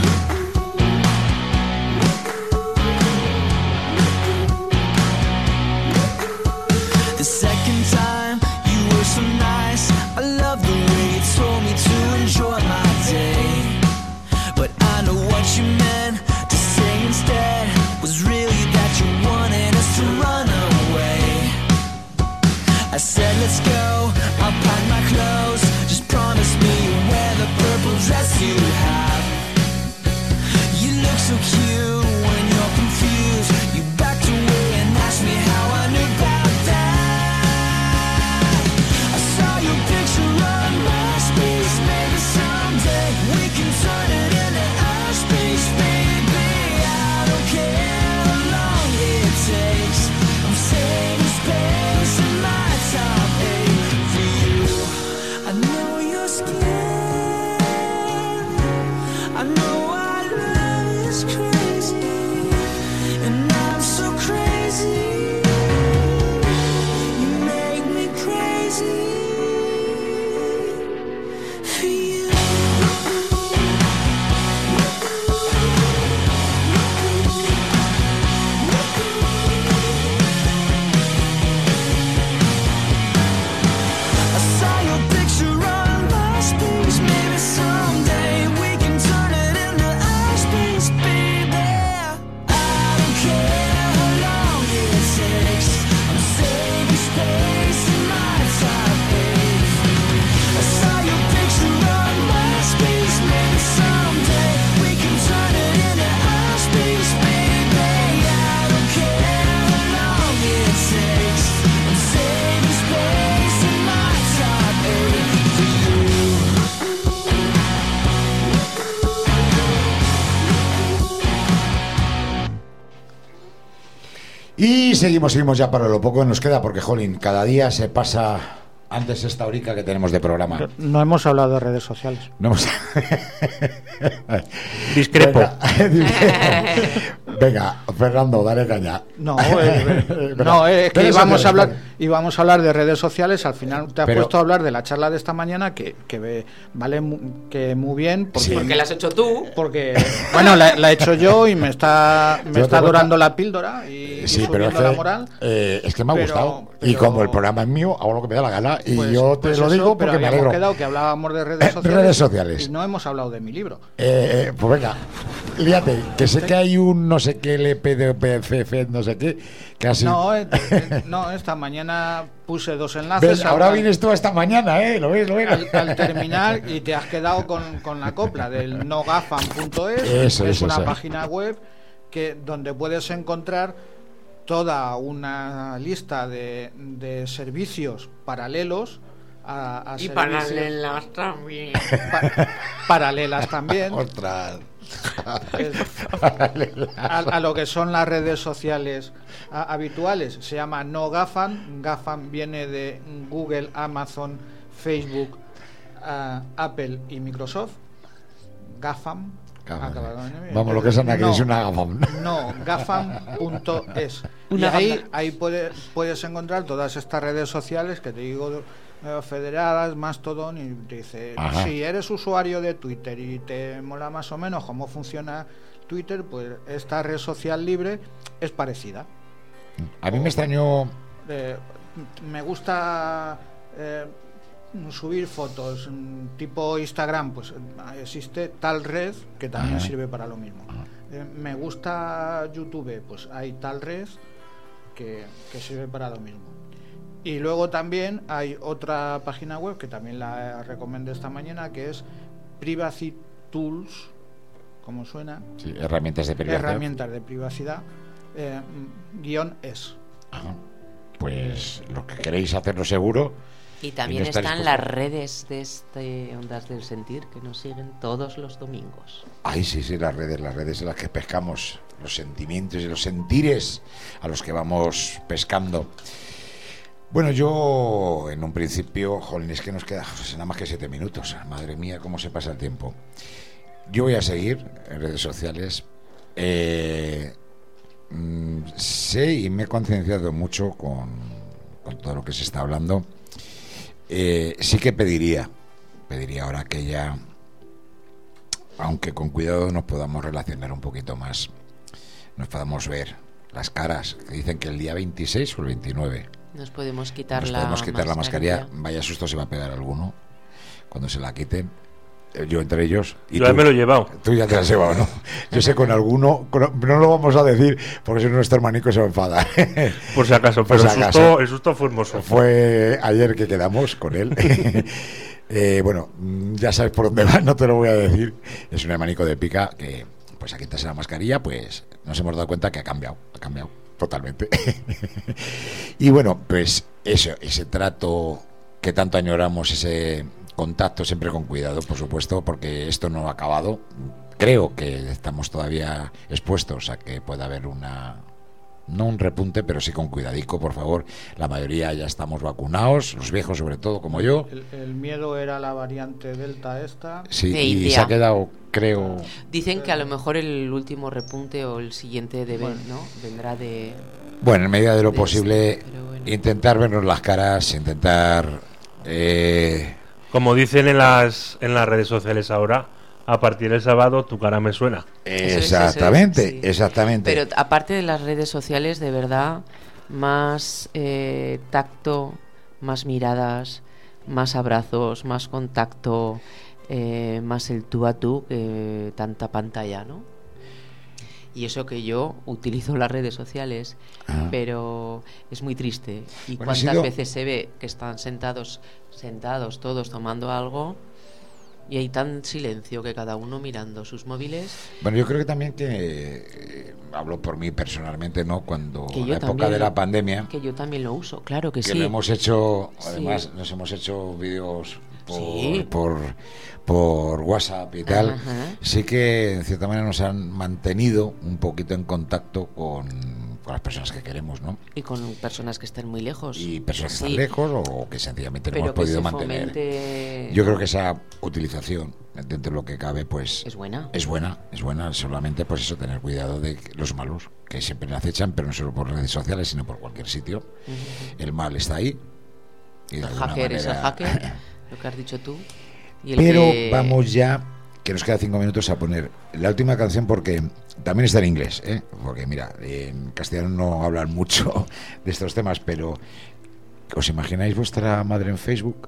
The second time you were so nice, I love the way you told me to enjoy my day. But I know what you meant to say instead was really that you wanted us to run away. I said let's go, I'll pack my clothes, just promise me you'll wear the purple dress you have. You look so cute when you're confused, you backed away and asked me how I knew about that. I saw your picture on MySpace, maybe someday we can turn it into our space, baby. I don't care how long it takes, I'm saving space in my top 8 for you. I know you're scared, I know our love is crazy, and I'm so crazy. You make me crazy for you. I saw your picture on MySpace, maybe someday we can turn it into our space, baby. I don't care how long it takes, I'm saving space in my top 8. I saw your picture on MySpace, maybe someday we can turn it into our space, baby. I don't care how long it takes, I'm saving space in my top 8 for you. Y seguimos ya para lo poco que nos queda, porque, jolín, cada día se pasa antes esta horica que tenemos de programa. No hemos hablado de redes sociales. No hemos... Discrepo. Venga, Fernando, dale caña. No, es que íbamos a hablar de redes sociales. Al final te has puesto a hablar de la charla de esta mañana que vale que muy bien porque la has hecho tú, porque bueno, la he hecho yo y me está dorando la píldora y sí, subiendo pero la moral. Es que me ha gustado y como el programa es mío, hago lo que me da la gana y pues, yo te lo digo porque me alegro. Quedado que hablábamos de redes sociales y no hemos hablado de mi libro. Pues venga, líate, que sé que hay un no sé qué LPDPF, no sé qué, casi. No, esta mañana puse 2 enlaces. ¿Ves? Ahora vienes tú esta mañana, lo ves. Al terminar y te has quedado con la copla del nogafan.es, que es una página web donde puedes encontrar toda una lista de servicios paralelos a y paralelas también. Paralelas también. Ostras. A lo que son las redes sociales habituales. Se llama No Gafan. Gafan viene de Google, Amazon, Facebook, Apple y Microsoft. Gafam. Vamos, lo que es una Gafam. No, gafam.es. Y ahí puedes encontrar todas estas redes sociales que te digo, federadas, Mastodon, y te dice, si eres usuario de Twitter y te mola más o menos cómo funciona Twitter, pues esta red social libre es parecida. A mí me extrañó... me gusta... subir fotos tipo Instagram, pues existe tal red que también sirve para lo mismo. Me gusta YouTube, pues hay tal red que sirve para lo mismo. Y luego también hay otra página web que también la recomendé esta mañana, que es Privacy Tools, como suena. Sí, herramientas de privacidad. _es. Pues lo que queréis hacerlo seguro. Y también no estar están expuesta. las redes de Ondas del Sentir, que nos siguen todos los domingos. Ay, sí, las redes en las que pescamos los sentimientos y los sentires a los que vamos pescando. Bueno, yo en un principio, jolín, es que nos queda nada más que 7 minutos. Madre mía, cómo se pasa el tiempo. Yo voy a seguir en redes sociales. Sé y me he concienciado mucho con todo lo que se está hablando. Sí que pediría ahora que ya, aunque con cuidado, nos podamos relacionar un poquito más, nos podamos ver las caras, que dicen que el día 26 o el 29 nos podemos quitar la mascarilla. Vaya susto se va a pegar alguno cuando se la quiten. Yo entre ellos. Y yo ya me lo he llevado. Tú ya te lo has llevado, ¿no? Yo sé con alguno, no lo vamos a decir porque si no nuestro hermanico se va a enfadar. Por si acaso, pero el susto fue hermoso. Fue ayer que quedamos con él. Bueno, ya sabes por dónde va, no te lo voy a decir. Es un hermanico de pica que, pues a quitarse la mascarilla, pues nos hemos dado cuenta que ha cambiado totalmente. Y bueno, pues eso, ese trato que tanto añoramos, ese contacto siempre con cuidado, por supuesto, porque esto no ha acabado. Creo que estamos todavía expuestos a que pueda haber no un repunte, pero sí con cuidadico, por favor. La mayoría ya estamos vacunados, los viejos sobre todo, como yo. El miedo era la variante Delta esta. Sí, de y India. se ha quedado, creo... Dicen que a lo mejor el último repunte o el siguiente vendrá de... Bueno, en medida de lo posible, bueno. intentar vernos las caras, intentar... Como dicen en las redes sociales ahora, a partir del sábado tu cara me suena. Exactamente, sí. exactamente. Pero aparte de las redes sociales, de verdad, más tacto, más miradas, más abrazos, más contacto, más el tú a tú que tanta pantalla, ¿no? Y eso que yo utilizo las redes sociales, pero es muy triste. Y Bueno, cuántas veces se ve que están sentados todos tomando algo y hay tan silencio que cada uno mirando sus móviles. Bueno, yo creo que también que hablo por mí personalmente, ¿no? Cuando Que en yo la época también de la pandemia, que yo también lo uso, claro que que sí. lo hemos hecho, Sí. además nos hemos hecho vídeos Sí. por WhatsApp y tal. Ajá. Sí que en cierta manera nos han mantenido un poquito en contacto con las personas que queremos, ¿no? Y con personas que estén muy lejos. Y personas que Sí. están lejos o que sencillamente no Pero hemos que podido se mantener. fomente- Yo creo que esa utilización, dentro de lo que cabe, pues Es buena. es buena. Solamente pues eso, tener cuidado de los malos, que siempre le acechan, pero no solo por redes sociales, sino por cualquier sitio. El mal está ahí. Y de El alguna hacker es el manera- hacker, lo que has dicho tú. Y el Pero que- vamos ya, que nos queda 5 minutos, a poner la última canción, porque también está en inglés, ¿eh? Porque mira, en castellano no hablan mucho de estos temas, pero ¿os imagináis vuestra madre en Facebook?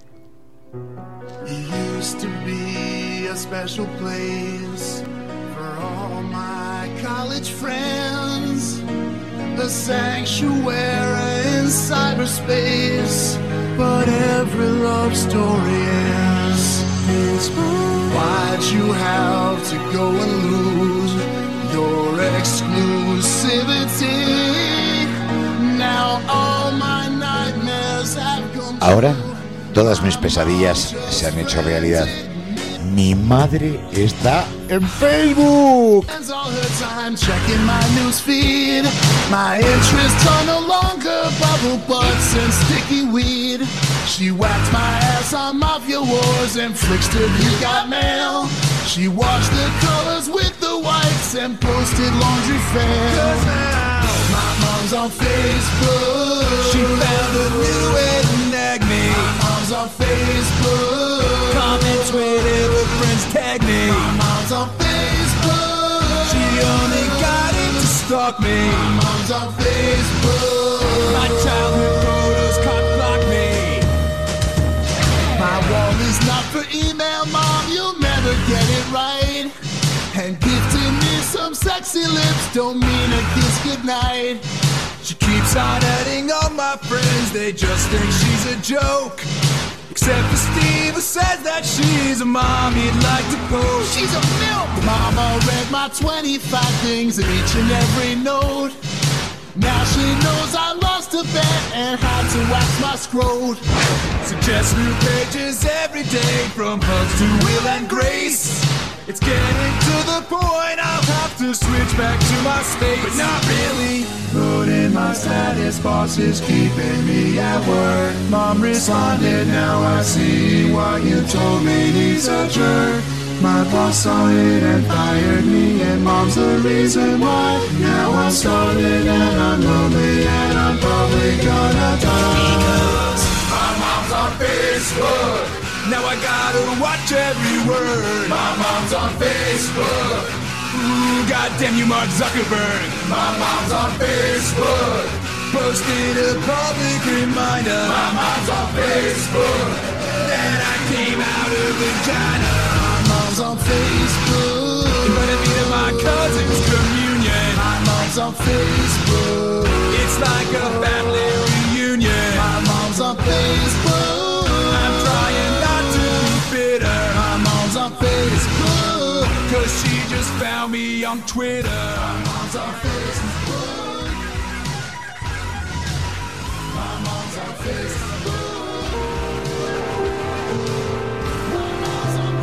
It used to be a special place for all my college friends, a sanctuary in cyberspace, but every love story ends. Why'd you have to go and lose your exclusivity? Now all my nightmares have come true. Ahora, todas mis pesadillas se han hecho realidad. Mi madre está en Facebook. Spends all her time checking my news feed. My interests are no longer bubble butts and sticky weed. She whacked my ass on Mafia Wars and flicks to You Got Mail. She washed the colors with the whites and posted laundry fair. 'Cause now my mom's on Facebook. She found a new way to nag me. My mom's on Facebook. Comment, Twitter, with friends tag me. My mom's on Facebook. She only got it to stalk me. My mom's on Facebook. My childhood photos can't block me. My wall is not for email, Mom. You'll never get it right. And gifting me some sexy lips don't mean a kiss goodnight. She keeps on adding all my friends. They just think she's a joke. Except for Steve, who says that she's a mom he'd like to post. She's a milk! Mama read my 25 things in each and every note. Now she knows I lost a bed and had to wax my scrot. Suggest new pages every day, from hugs to Will and Grace. It's getting to the point I'll have to switch back to my space, but not really. Putting my status, boss is keeping me at work. Mom responded, now I see why you told me he's a jerk. My boss saw it and fired me, and Mom's the reason why. Now I'm starving and I'm lonely and I'm probably gonna die. Because my mom's on Facebook. Now I gotta watch every word. My mom's on Facebook. Ooh, goddamn you, Mark Zuckerberg. My mom's on Facebook. Posted a public reminder. My mom's on Facebook. Then I came out of vagina. My mom's on Facebook. Gonna be to my cousin's communion. My mom's on Facebook. It's like a family reunion. My mom's on Facebook. I'm trying not to be bitter. My mom's on Facebook, 'cause she just found me on Twitter. My mom's on Facebook. My mom's on Facebook. My mom's on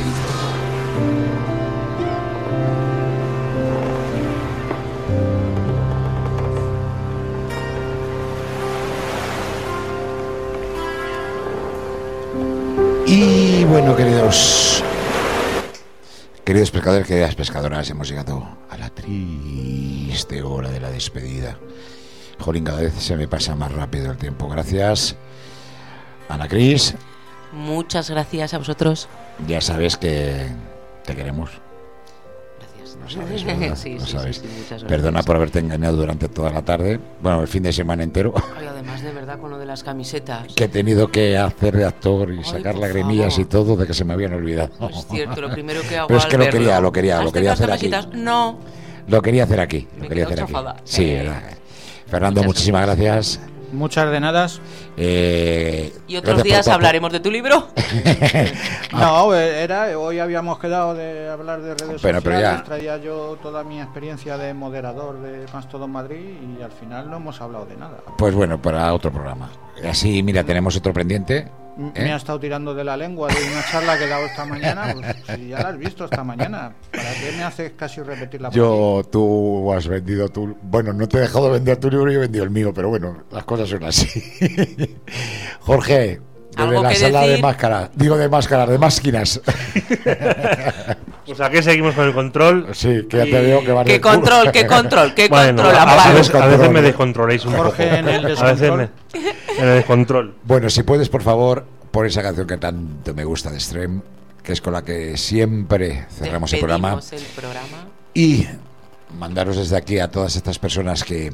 Y bueno, queridos pescadores, queridas pescadoras, hemos llegado a la triste hora de la despedida. Jolín, cada vez se me pasa más rápido el tiempo. Gracias, Ana Cris. Muchas gracias a vosotros. Ya sabes que te queremos. Gracias. Lo sabes, ¿verdad? Sí, Lo sí, sabes. sí, muchas gracias. Perdona por haberte engañado durante toda la tarde. Bueno, el fin de semana entero. Ay, además, de verdad, con lo de las camisetas. Que he tenido que hacer de actor y Ay, sacar por lagrimillas favor. y todo de que se me habían olvidado. Es cierto, lo primero que hago Pero es al que lo verlo, quería ¿has tenido hacer aquí. camisetas? No. Lo quería hacer aquí. Me Lo quería quedo hacer aquí. chafada. Sí, verdad. Fernando, Muchas muchísimas gracias. Muchas de nada. Y otros días hablaremos de tu libro. No, hoy habíamos quedado de hablar de redes Pero sociales. ya. Traía yo toda mi experiencia de moderador de Mastodon Madrid y al final no hemos hablado de nada. Pues bueno, para otro programa. Así, mira, tenemos otro pendiente. Me ha estado tirando de la lengua de una charla que he dado esta mañana. Pues, si ya la has visto esta mañana, ¿para qué me haces casi repetirla? Tú has vendido tu... Bueno, no te he dejado de vender tu libro, yo he vendido el mío, pero bueno, las cosas son así. Jorge, desde la sala de máscaras, de máquinas. Pues aquí seguimos con el control. Sí, que ya te veo que va ¿Qué control? Bueno, a veces me descontroláis un Jorge, poco. en el A veces descontrol. en el descontrol. Bueno, si puedes, por favor, por esa canción que tanto me gusta de Extreme, que es con la que siempre cerramos el programa. Y mandaros desde aquí a todas estas personas que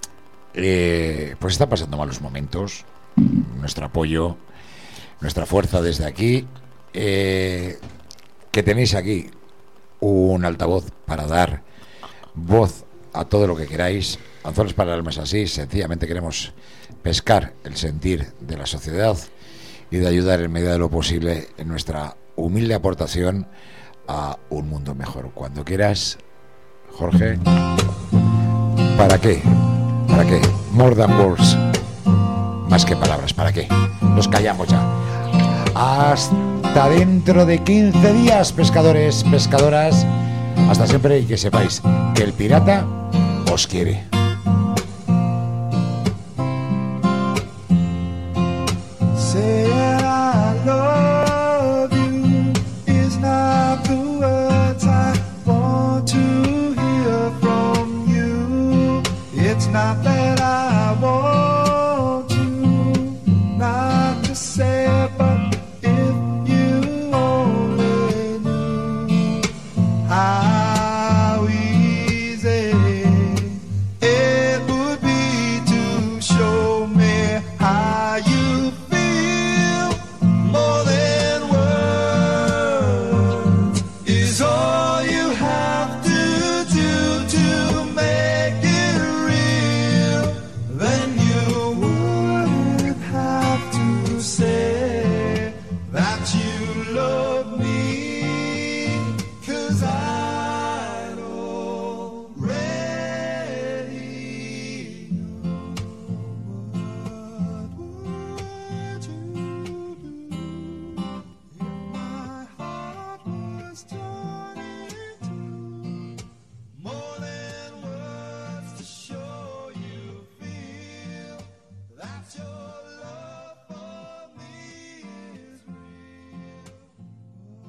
pues están pasando malos momentos, nuestro apoyo, nuestra fuerza desde aquí, que tenéis aquí un altavoz para dar voz a todo lo que queráis. Anzuelos para almas así, sencillamente queremos pescar el sentir de la sociedad y de ayudar en medida de lo posible en nuestra humilde aportación a un mundo mejor. Cuando quieras, Jorge. ¿Para qué? ¿Para qué? More than words. Más que palabras, ¿para qué? Nos callamos ya. Hasta dentro de 15 días, pescadores, pescadoras. Hasta siempre, y que sepáis que el pirata os quiere. Saying I love you is not the words I want to hear from you. It's not that I want you not to say it, but if you only knew how easy your